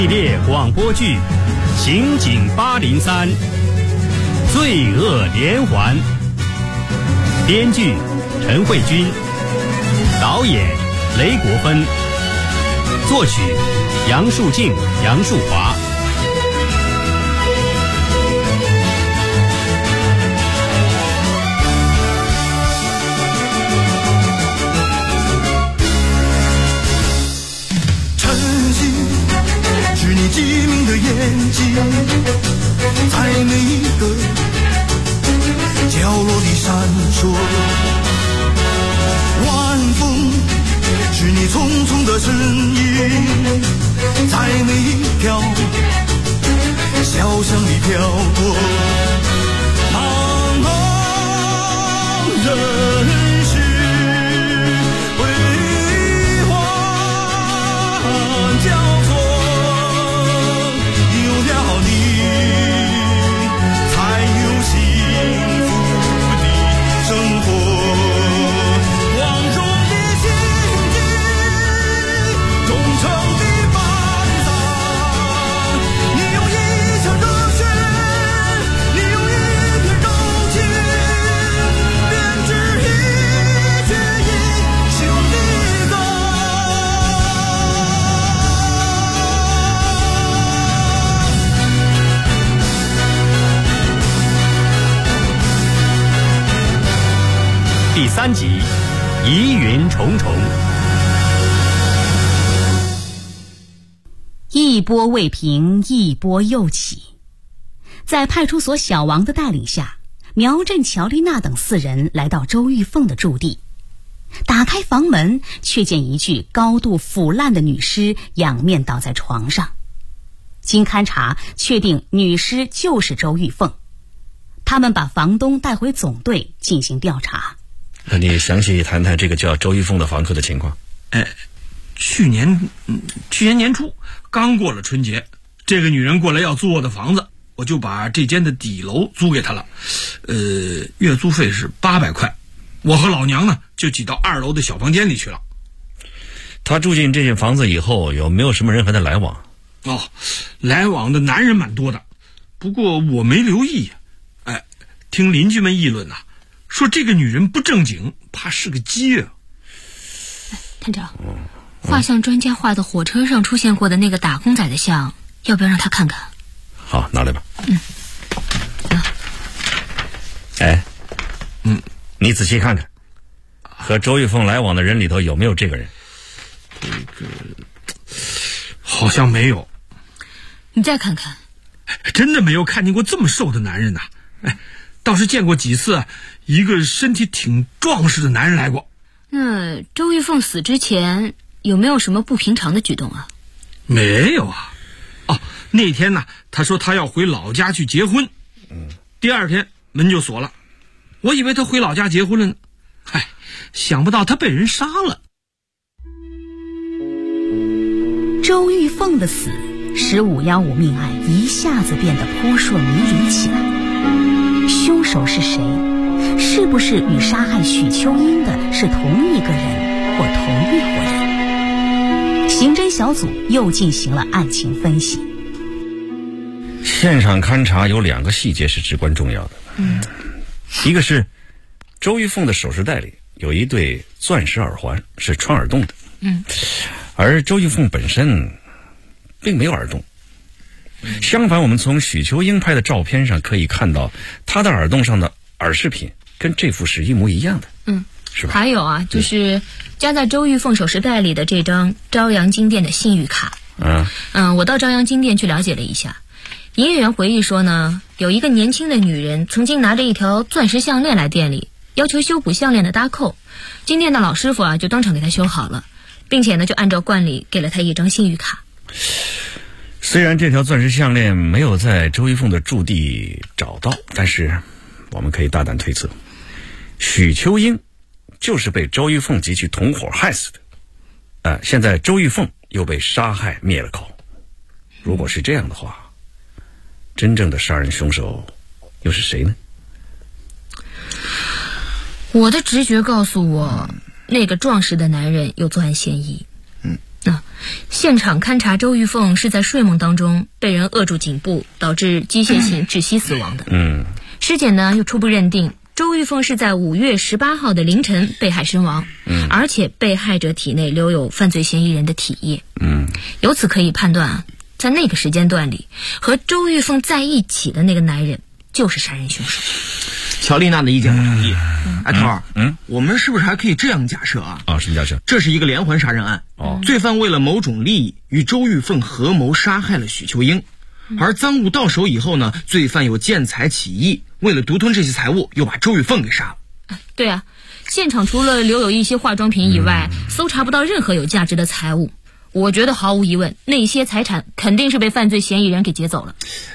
列广播剧《刑警803》，罪恶连环。编剧陈慧君，导演雷国芬，作曲杨树静、杨树华。 是你机灵的眼睛，在每一个角落里闪烁。晚风是你匆匆的身影，在每一条小巷里飘过。茫茫人世辉煌交错， 第3集，疑云重重。 一波未平，一波又起。在派出所小王的带领下，苗振、乔丽娜等4人来到周玉凤的住地。打开房门，却见一具高度腐烂的女尸仰面倒在床上。经勘查，确定女尸就是周玉凤。他们把房东带回总队进行调查。 你详细谈谈这个叫周玉凤的房客的情况。 去年年初刚过了春节，这个女人过来要租我的房子，我就把这间的底楼租给她了。月租费是800块，我和老娘呢就挤到2楼的小房间里去了。 她住进这间房子以后，有没有什么人和她来往？ 来往的男人蛮多的，不过我没留意。听邻居们议论说这个女人不正经，怕是个鸡啊。 探长，画像专家画的火车上出现过的那个打工仔的像，要不要让他看看？ 好，拿来吧。你仔细看看，和周玉凤来往的人里头有没有这个人？ 好像没有。 你再看看。 真的没有看见过这么瘦的男人呐。倒是见过几次一个身体挺壮实的男人来过。 那周玉凤死之前有没有什么不平常的举动啊？ 没有啊。那天呢，他说他要回老家去结婚。第2天门就锁了，我以为他回老家结婚了呢。想不到他被人杀了。 周玉凤的死使515命案一下子变得扑朔迷离起来。凶手是谁？是不是与杀害许秋英的是同一个人或同一伙人？刑侦小组又进行了案情分析。 现场勘查有2个细节是至关重要的。一个是周玉凤的首饰袋里有一对钻石耳环，是穿耳洞的。而周玉凤本身并没有耳洞。相反，我们从许秋英拍的照片上可以看到，她的耳洞上的耳饰品跟这副是一模一样的。是吧？ 还有就是夹在周玉凤首饰袋里的这张朝阳金店的信誉卡。我到朝阳金店去了解了一下，营业员回忆说呢，有一个年轻的女人曾经拿着一条钻石项链来店里，要求修补项链的搭扣。金店的老师傅就当场给她修好了，并且呢就按照惯例给了她一张信誉卡。 虽然这条钻石项链没有在周玉凤的驻地找到，但是我们可以大胆推测，许秋英就是被周玉凤及其同伙害死的。现在周玉凤又被杀害灭了口。如果是这样的话，真正的杀人凶手又是谁呢？ 我的直觉告诉我，那个壮实的男人有作案嫌疑。 现场勘查周玉凤是在睡梦当中被人扼住颈部，导致机械性窒息死亡的。尸检呢又初步认定周玉凤是在5月18号的凌晨被害身亡，而且被害者体内留有犯罪嫌疑人的体液。由此可以判断在那个时间段里和周玉凤在一起的那个男人就是杀人凶手。 乔丽娜的意见我同意。头儿，我们是不是还可以这样假设啊？ 什么假设？ 这是一个连环杀人案。罪犯为了某种利益与周玉凤合谋杀害了许秋英，而赃物到手以后呢，罪犯有见财起意，为了独吞这些财物，又把周玉凤给杀了。 对啊，现场除了留有一些化妆品以外，搜查不到任何有价值的财物。我觉得毫无疑问，那些财产肯定是被犯罪嫌疑人给劫走了。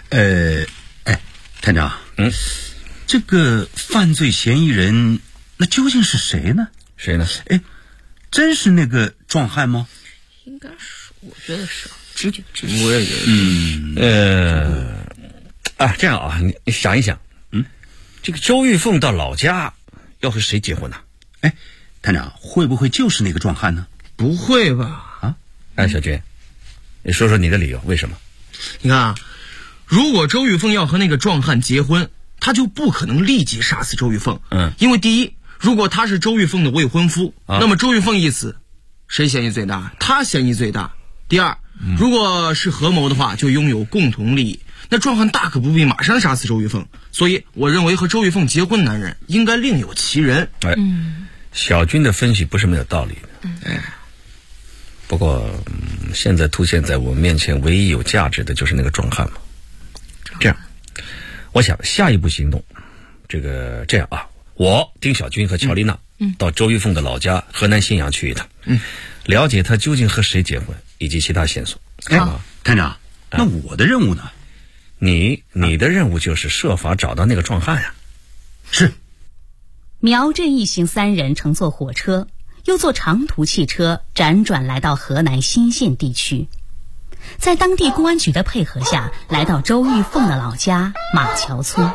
探长，这个犯罪嫌疑人那究竟是谁呢？ 谁呢？ 真是那个壮汉吗？ 应该是，我觉得是，直觉。 我也觉得。这样啊，你想一想，这个周玉凤到老家要和谁结婚呢？ 探长，会不会就是那个壮汉呢？ 不会吧？ 小军，你说说你的理由，为什么？ 你看啊，如果周玉凤要和那个壮汉结婚，他就不可能立即杀死周玉凤。因为第一，如果他是周玉凤的未婚夫，那么周玉凤一死，谁嫌疑最大？他嫌疑最大。第二，如果是合谋的话，就拥有共同利益，那壮汉大可不必马上杀死周玉凤。所以我认为和周玉凤结婚男人应该另有其人。 小军的分析不是没有道理的。不过现在凸显在我面前唯一有价值的就是那个壮汉嘛。这样，我想下一步行动，这样啊，我丁小军和乔丽娜到周玉凤的老家河南信阳去一趟，了解他究竟和谁结婚以及其他线索。 探长，那我的任务呢？ 你的任务就是设法找到那个壮汉呀。 是。 苗振一行3人乘坐火车，又坐长途汽车辗转来到河南新县地区，在当地公安局的配合下，来到周玉凤的老家马桥村。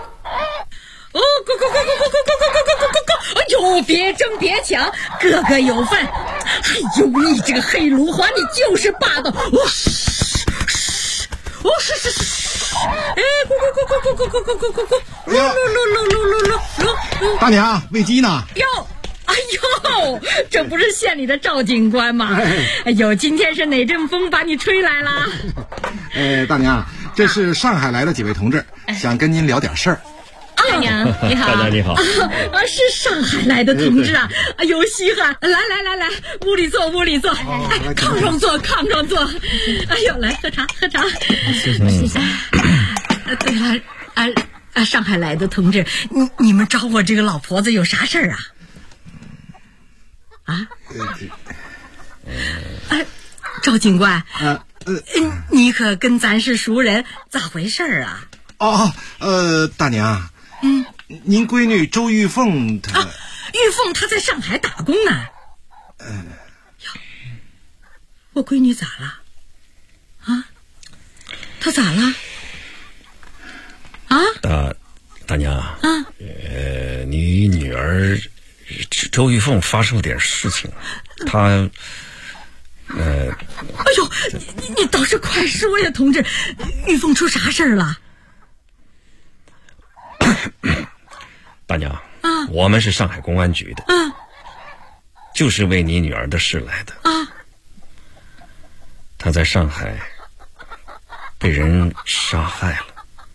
哎呦，别争别抢，个个有份。哎呦，你这个黑芦花，你就是霸道。 大娘，喂鸡呢？ 哎呦，这不是县里的赵警官吗？哎呦，今天是哪阵风把你吹来了？ 大娘，这是上海来的几位同志，想跟您聊点事儿。 大娘你好。 大娘你好。 是上海来的同志啊！哎呦，稀罕！来，屋里坐，炕上坐。哎呦，来喝茶。谢谢。对了，上海来的同志，你们找我这个老婆子有啥事儿啊？赵警官，你可跟咱是熟人，咋回事啊？ 大娘，您闺女周玉凤她， 玉凤她在上海打工呢。我闺女咋了？她咋了？ 大娘，你女儿周玉凤发生了点事情，她哎呦，你倒是快说呀，同志，玉凤出啥事儿了？ 大娘，我们是上海公安局的，就是为你女儿的事来的。她在上海被人杀害了。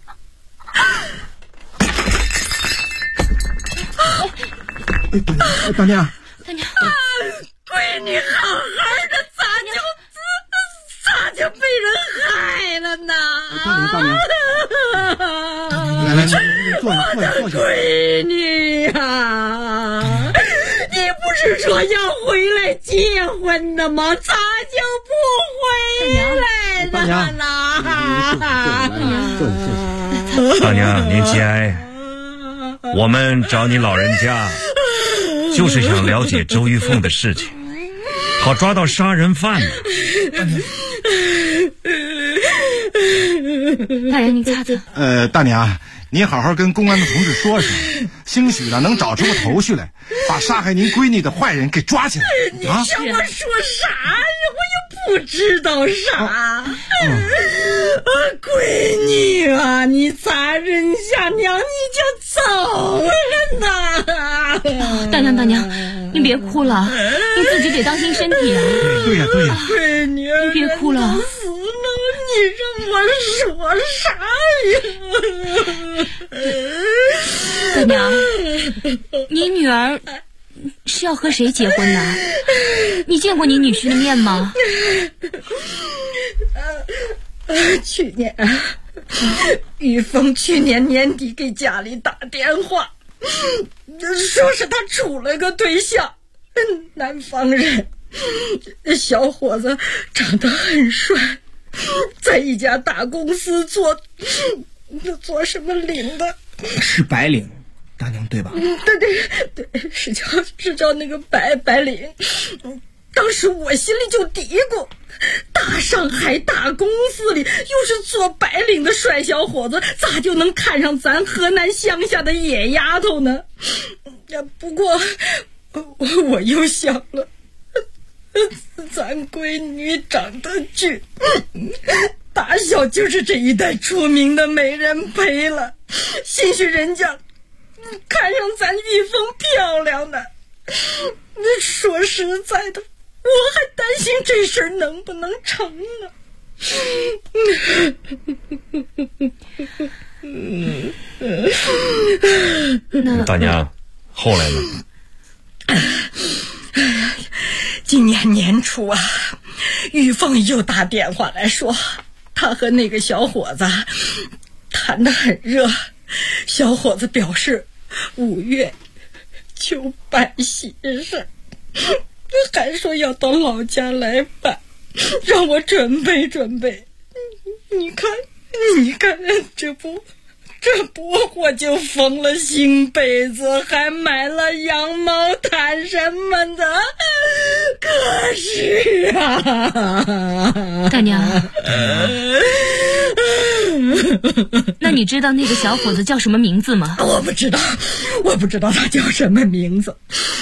大娘， 闺女好好的，咋就被人害了呢？ 大娘，来，坐下。 闺女呀，你不是说要回来结婚的吗？咋就不回来了呢？ 大娘，您节哀。我们找你老人家，就是想了解周玉凤的事情，好抓到杀人犯呢。 大人，你擦擦。 大娘，您好好跟公安的同志说声，兴许呢能找出个头绪来，把杀害您闺女的坏人给抓起来。 你向我说啥呀？我又不不知道啥。闺女啊，你咋认下娘你就走了呢？ 大娘，你别哭了，你自己得当心身体啊。 对呀， 闺女， 你别哭了。 死了，你让我说啥呀？ 大娘，你女儿是要和谁结婚呢？你见过你女婿的面吗？ 去年玉凤去年年底给家里打电话，说是他处了个对象，南方人，小伙子长得很帅，在一家大公司做什么领的， 是白领，大娘对吧？ 对，是叫那个白领。当时我心里就嘀咕，大上海大公司里又是做白领的帅小伙子，咋就能看上咱河南乡下的野丫头呢？不过我又想了，咱闺女长得俊，打小就是这一带出名的美人胚了，兴许人家看上咱玉凤漂亮的。说实在的，我还担心这事儿能不能成呢。大娘，后来呢？ 今年年初啊，玉凤又打电话来说，她和那个小伙子谈得很热，小伙子表示5月就办喜事，还说要到老家来办，让我准备准备。你看，这不我就缝了新被子，还买了羊毛毯什么的。可是啊， 大娘，那你知道那个小伙子叫什么名字吗？ 我不知道他叫什么名字。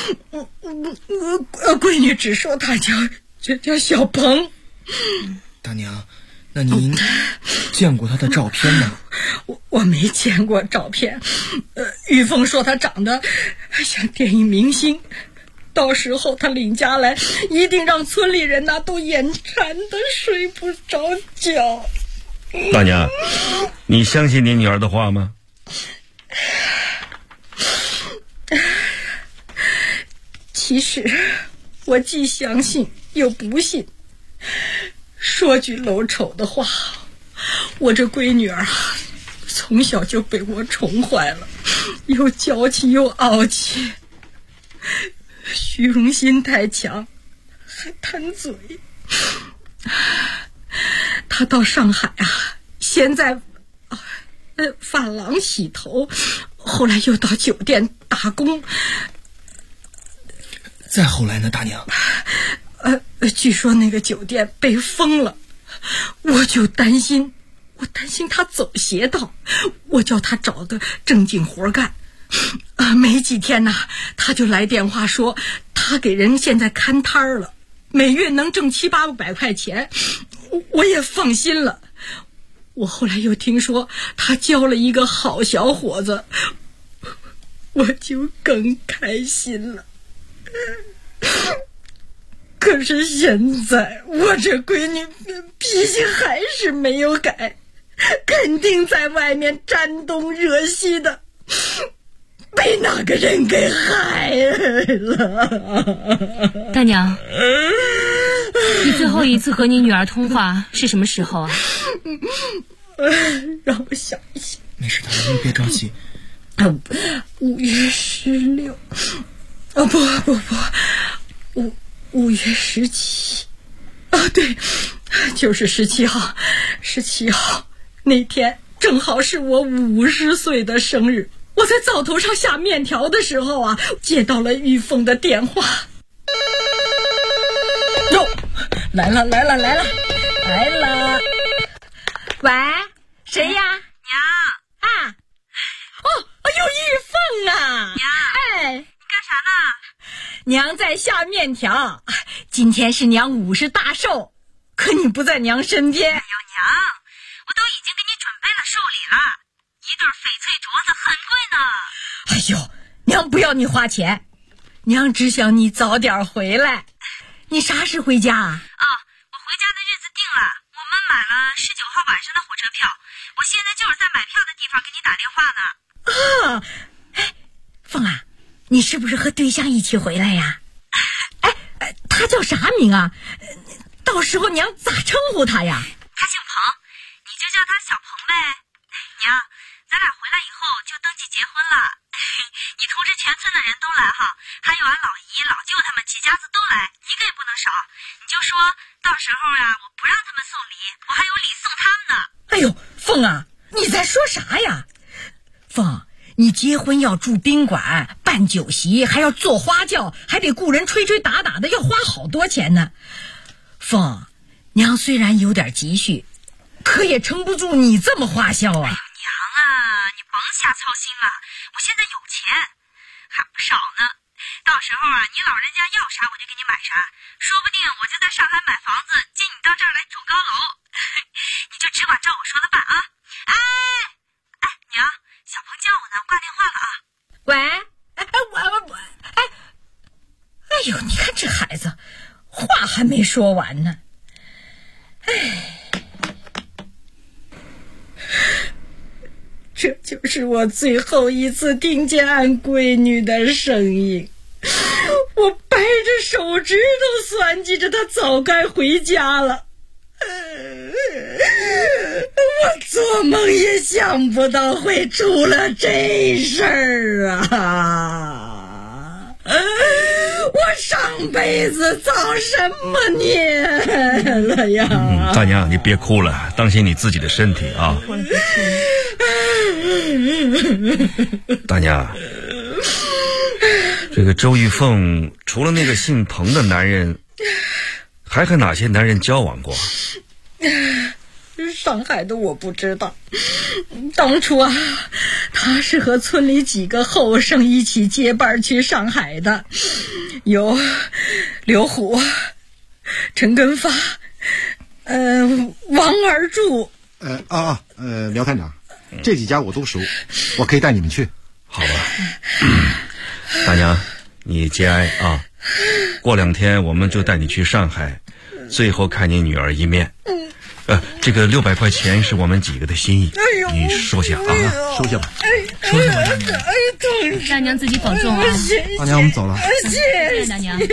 闺女只说他叫小鹏。 大娘，那您见过他的照片吗？ 我没见过照片。玉凤说他长得像电影明星，到时候他领家来，一定让村里人都眼馋的睡不着觉。 大娘，你相信你女儿的话吗？ 其实我既相信又不信。说句搂丑的话，我这闺女儿从小就被我宠坏了，又娇气又傲气，虚荣心太强，还贪嘴。她到上海啊，先在发廊洗头，后来又到酒店打工。 再后来呢，大娘？ 据说那个酒店被封了，我就担心他走邪道，我叫他找个正经活干。没几天呢，他就来电话说他给人现在看摊了，每月能挣700-800块钱，我也放心了。我后来又听说他交了一个好小伙子，我就更开心了。可是现在我这闺女脾气还是没有改，肯定在外面沾东惹西的，被那个人给害了。 大娘，你最后一次和你女儿通话是什么时候啊？ 让我想一想。 没事，大娘，您别着急。 5月16，5月17，对，就是17号，17号那天正好是我50岁的生日。我在灶头上下面条的时候啊，接到了玉凤的电话。哟，来了！喂，谁呀？ 娘啊！哎呦，玉凤啊！ 娘， 哎， 你干啥呢？ 娘在下面条，今天是娘50大寿。 可你不在娘身边。 哎呦娘，我都已经给你准备了寿礼了，一对翡翠镯子很贵呢。 哎呦，娘不要你花钱，娘只想你早点回来。你啥时回家啊？ 我回家的日子定了，我们买了19号晚上的火车票，我现在就是在买票的地方给你打电话呢。 凤啊，你是不是和对象一起回来呀？他叫啥名啊？到时候娘咋称呼他呀？ 他姓彭，你就叫他小彭呗。娘，咱俩回来以后就登记结婚了，你通知全村的人都来哈，还有俺老姨老舅他们几家子都来，一个也不能少。你就说到时候啊，我不让他们送礼，我还有礼送他们呢。 哎呦，凤啊，你在说啥呀？凤，你结婚要住宾馆，办酒席，还要坐花轿，还得雇人吹吹打打的，要花好多钱呢。凤，娘虽然有点积蓄，可也撑不住你这么花销啊。 娘啊，你甭瞎操心了，我现在有钱，还不少呢。到时候啊，你老人家要啥我就给你买啥，说不定我就在上海买房子，接你到这儿来住高楼。你就只管照我说的办啊！娘，小鹏叫我呢，挂电话了啊。 喂，哎呦，你看这孩子，话还没说完呢。这就是我最后一次听见俺闺女的声音，我掰着手指头算计着她早该回家了。我做梦也想不到会出了这事儿啊！我上辈子造什么孽了呀？ 大娘，你别哭了，当心你自己的身体啊！大娘，这个周玉凤除了那个姓彭的男人，还和哪些男人交往过？ 上海的我不知道，当初啊，他是和村里几个后生一起结伴去上海的，有刘虎、陈根发、王二柱。 廖探长，这几家我都熟，我可以带你们去。 好吧，大娘，你节哀啊！过2天我们就带你去上海，最后看你女儿一面。这个600块钱是我们几个的心意，你收下啊，收下吧，收下吧。 大娘自己保重啊！ 大娘，我们走了。 谢谢大娘。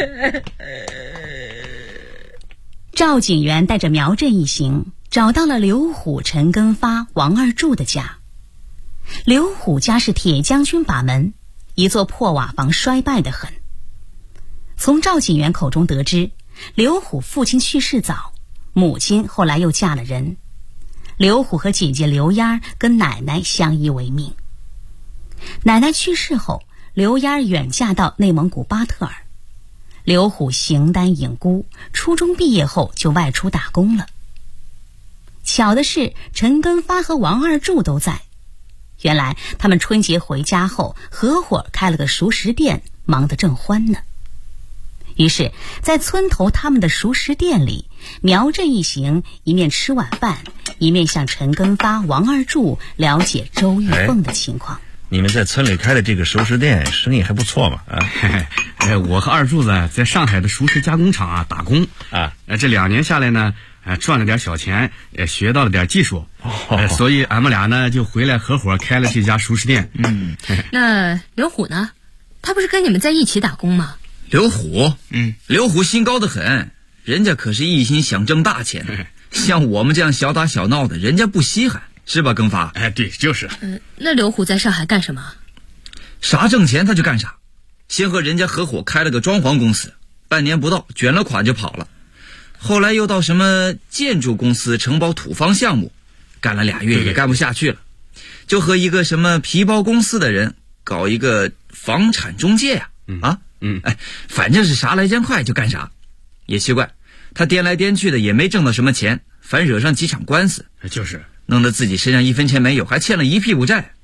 赵警员带着苗振一行找到了刘虎、陈根发、王二柱的家。刘虎家是铁将军把门，一座破瓦房，衰败得很。从赵警员口中得知，刘虎父亲去世早，母亲后来又嫁了人。刘虎和姐姐刘丫跟奶奶相依为命。奶奶去世后，刘丫远嫁到内蒙古巴特尔。刘虎形单影孤，初中毕业后就外出打工了。巧的是，陈根发和王二柱都在。原来他们春节回家后合伙开了个熟食店，忙得正欢呢。于是在村头他们的熟食店里，苗振一行一面吃晚饭，一面向陈根发、王二柱了解周玉凤的情况。 你们在村里开的这个熟食店生意还不错嘛？ 我和二柱子在上海的熟食加工厂打工啊，这2年下来呢，赚了点小钱，学到了点技术，所以俺们俩呢就回来合伙开了这家熟食店。 那刘虎呢？他不是跟你们在一起打工吗？ 刘虎，刘虎心高得很，人家可是一心想挣大钱，像我们这样小打小闹的，人家不稀罕，是吧，更发？ 对，就是。 那刘虎在上海干什么？ 啥挣钱他就干啥，先和人家合伙开了个装潢公司，半年不到卷了款就跑了。后来又到什么建筑公司承包土方项目，干了2月也干不下去了，就和一个什么皮包公司的人搞一个房产中介呀，反正是啥来钱快就干啥。也奇怪，他颠来颠去的也没挣到什么钱，反惹上几场官司， 就是弄得自己身上1分钱没有，还欠了一屁股债。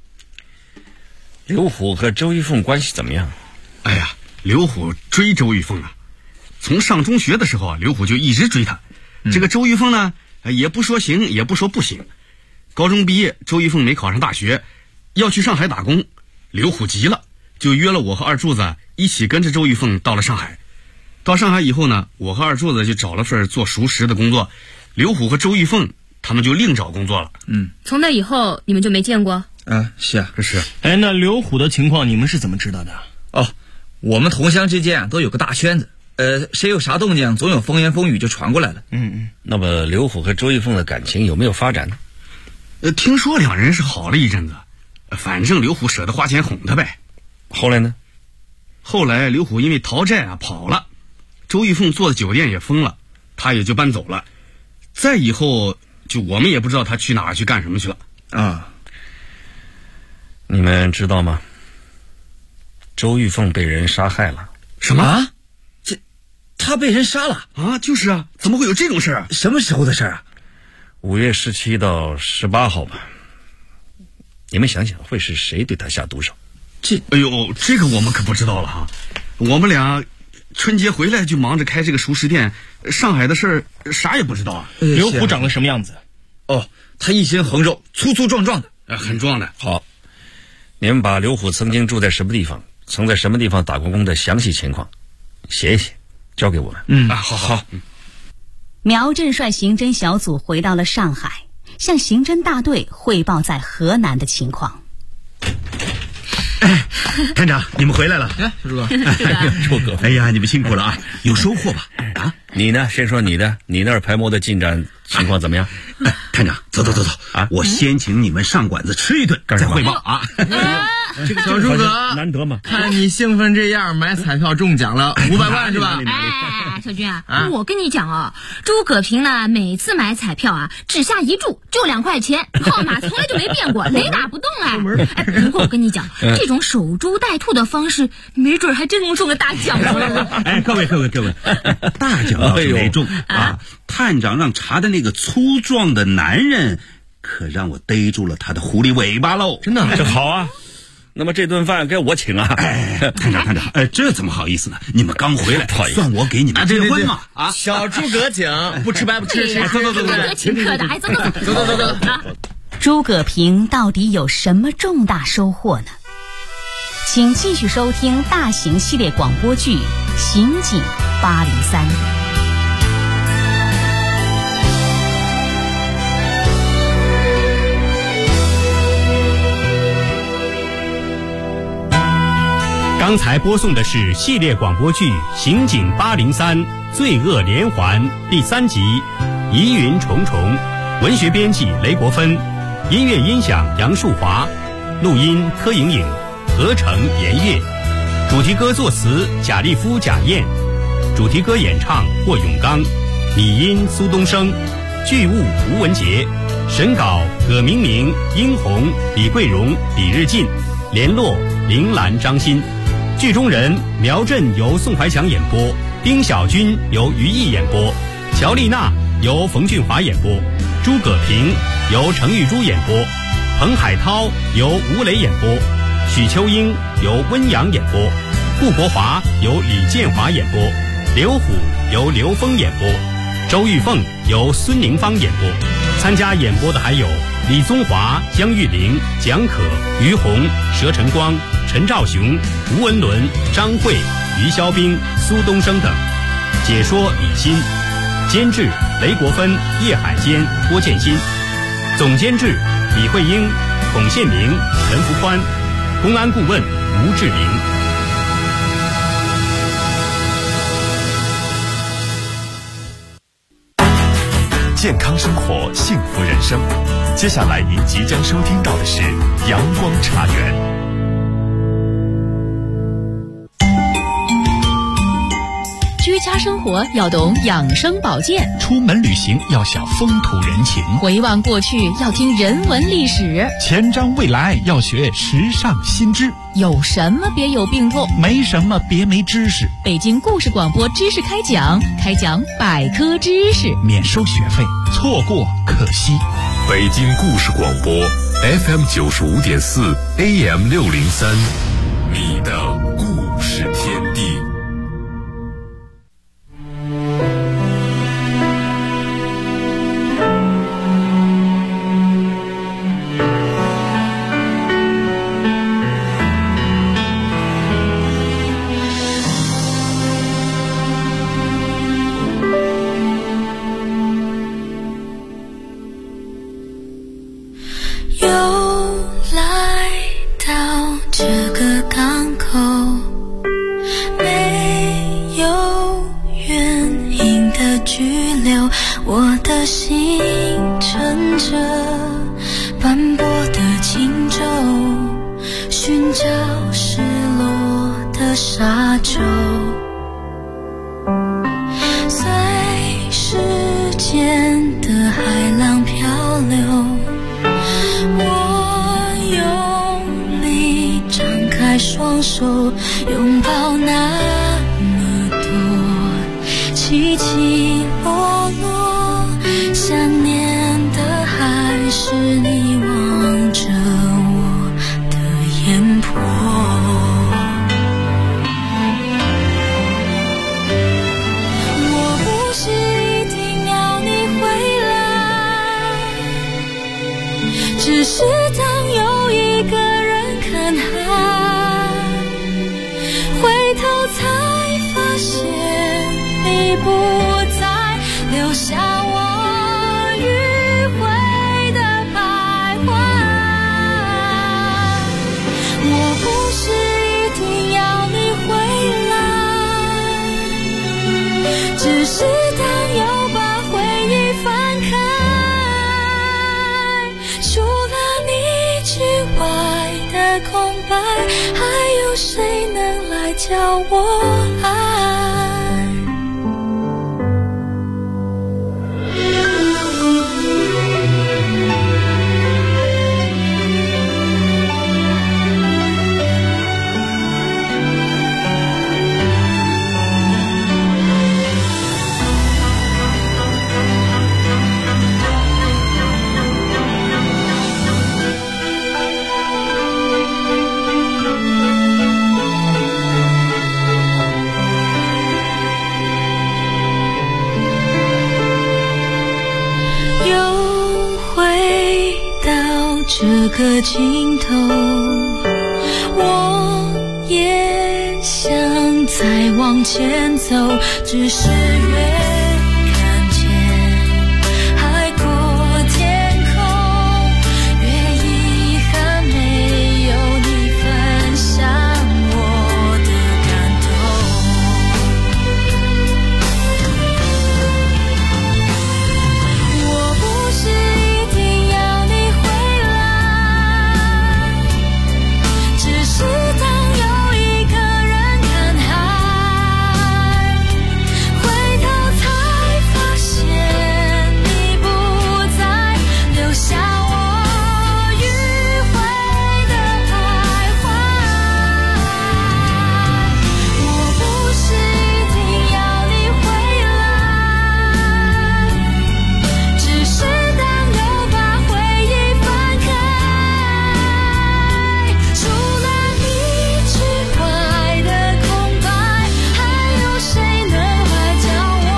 刘虎和周玉凤关系怎么样？ 刘虎追周玉凤啊，从上中学的时候刘虎就一直追她， 这个周玉凤呢，也不说行，也不说不行。高中毕业，周玉凤没考上大学，要去上海打工。刘虎急了，就约了我和二柱子一起跟着周玉凤到了上海。到上海以后呢，我和二柱子就找了份做熟食的工作，刘虎和周玉凤他们就另找工作了。 从那以后你们就没见过？ 是啊， 是。 那刘虎的情况你们是怎么知道的？ 我们同乡之间都有个大圈子，谁有啥动静，总有风言风语就传过来了。 那么刘虎和周玉凤的感情有没有发展呢？ 听说两人是好了一阵子，反正刘虎舍得花钱哄他呗。 后来呢？ 后来刘虎因为逃债跑了，周玉凤做的酒店也封了，他也就搬走了。再以后就我们也不知道他去哪儿去干什么去了。 你们知道吗？周玉凤被人杀害了。 什么？ 他被人杀了啊？就是啊，怎么会有这种事啊？ 什么时候的事啊 ？5月17到18号吧。你们想想，会是谁对他下毒手？ 哎呦，这个我们可不知道了哈。我们俩春节回来就忙着开这个熟食店，上海的事儿啥也不知道啊。 刘虎长得什么样子？ 他一身横肉，粗粗壮壮的， 很壮的。 好，你们把刘虎曾经住在什么地方，曾在什么地方打过工的详细情况写一写，交给我们。 好。 苗震率刑侦小组回到了上海，向刑侦大队汇报在河南的情况。 探长，你们回来了。 小朱哥， 朱哥， 哎呀，你们辛苦了啊，有收获吧？ 你呢？先说你的，你那儿排摸的进展情况怎么样？ 探长，走啊！我先请你们上馆子吃一顿，再汇报啊。 这个小朱哥难得嘛， 看你兴奋这样，买彩票中奖了500万是吧？ 小军我跟你讲诸葛平呢，每次买彩票只下一注就2块钱，号码从来就没变过，雷打不动不过我跟你讲，这种守株待兔的方式，没准还真能中个大奖呢。 各位，大奖倒是没中探长让查的那个粗壮的男人，可让我逮住了他的狐狸尾巴喽！ 真的，这好啊。那么这顿饭该我请啊！ 探长，这怎么好意思呢？你们刚回来，算我给你们结婚嘛！ 小诸葛请，不吃白不吃。 走，诸葛请客的，走。 诸葛平到底有什么重大收获呢？请继续收听大型系列广播剧《刑警803》。 刚才播送的是系列广播剧《刑警803罪恶连环》第3集《疑云重重》，文学编辑雷国芬，音乐音响杨树华，录音柯莹莹，合成严月，主题歌作词贾立夫、贾燕，主题歌演唱霍永刚，拟音苏东升，剧务吴文杰，审稿葛明明、殷红、李桂荣、李日进，联络铃兰、张欣。剧中人苗震由宋怀强演播，丁小军由于毅演播，乔丽娜由冯俊华演播，诸葛平由程玉珠演播，彭海涛由吴磊演播，许秋英由温阳演播，顾国华由李建华演播，刘虎由刘峰演播，周玉凤由孙宁芳演播。参加演播的还有李宗华、江玉玲、蒋可、于红、佘晨光、陈兆雄、吴文伦、张慧、于肖兵、苏东升等。解说李欣，监制雷国芬、叶海坚、郭建新，总监制李慧英、孔宪明、陈福宽，公安顾问吴志玲。 健康生活，幸福人生。接下来您即将收听到的是阳光茶园。 居家生活要懂养生保健， 出门旅行要晓风土人情， 回望过去要听人文历史， 前瞻未来要学时尚新知。 有什么别有病痛， 没什么别没知识。 北京故事广播知识开讲百科知识， 免收学费，错过可惜。 北京故事广播 FM 95.4 AM 603，你的故事天地。 去留，我的心乘着斑驳的轻舟，寻找失落的沙洲，随时间的海浪漂流，我用力张开双手，拥抱那么多起起落落，想念的还是你望着我的眼波。我不是一定要你回来，只是当有一个人看海，回头才发现你不再留下我迂回的徘徊。我不是一定要你回来，只是当又把回忆翻开，除了你之外的空白，还有谁能来教我爱？这个尽头，我也想再往前走，只是越看见海阔天空，越遗憾没有你分享我的感动。我不是一定要你回来，只是当有一个人看海，回头才发现你不再留下我迂回的徘徊。我不是一定要你回来，只是当又把回忆翻开，除了你之外的空白，还有谁能来教我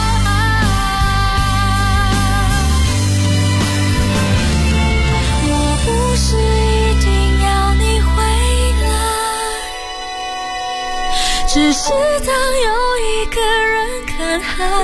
爱？我不是一定要你回来，只是当有一个人看海。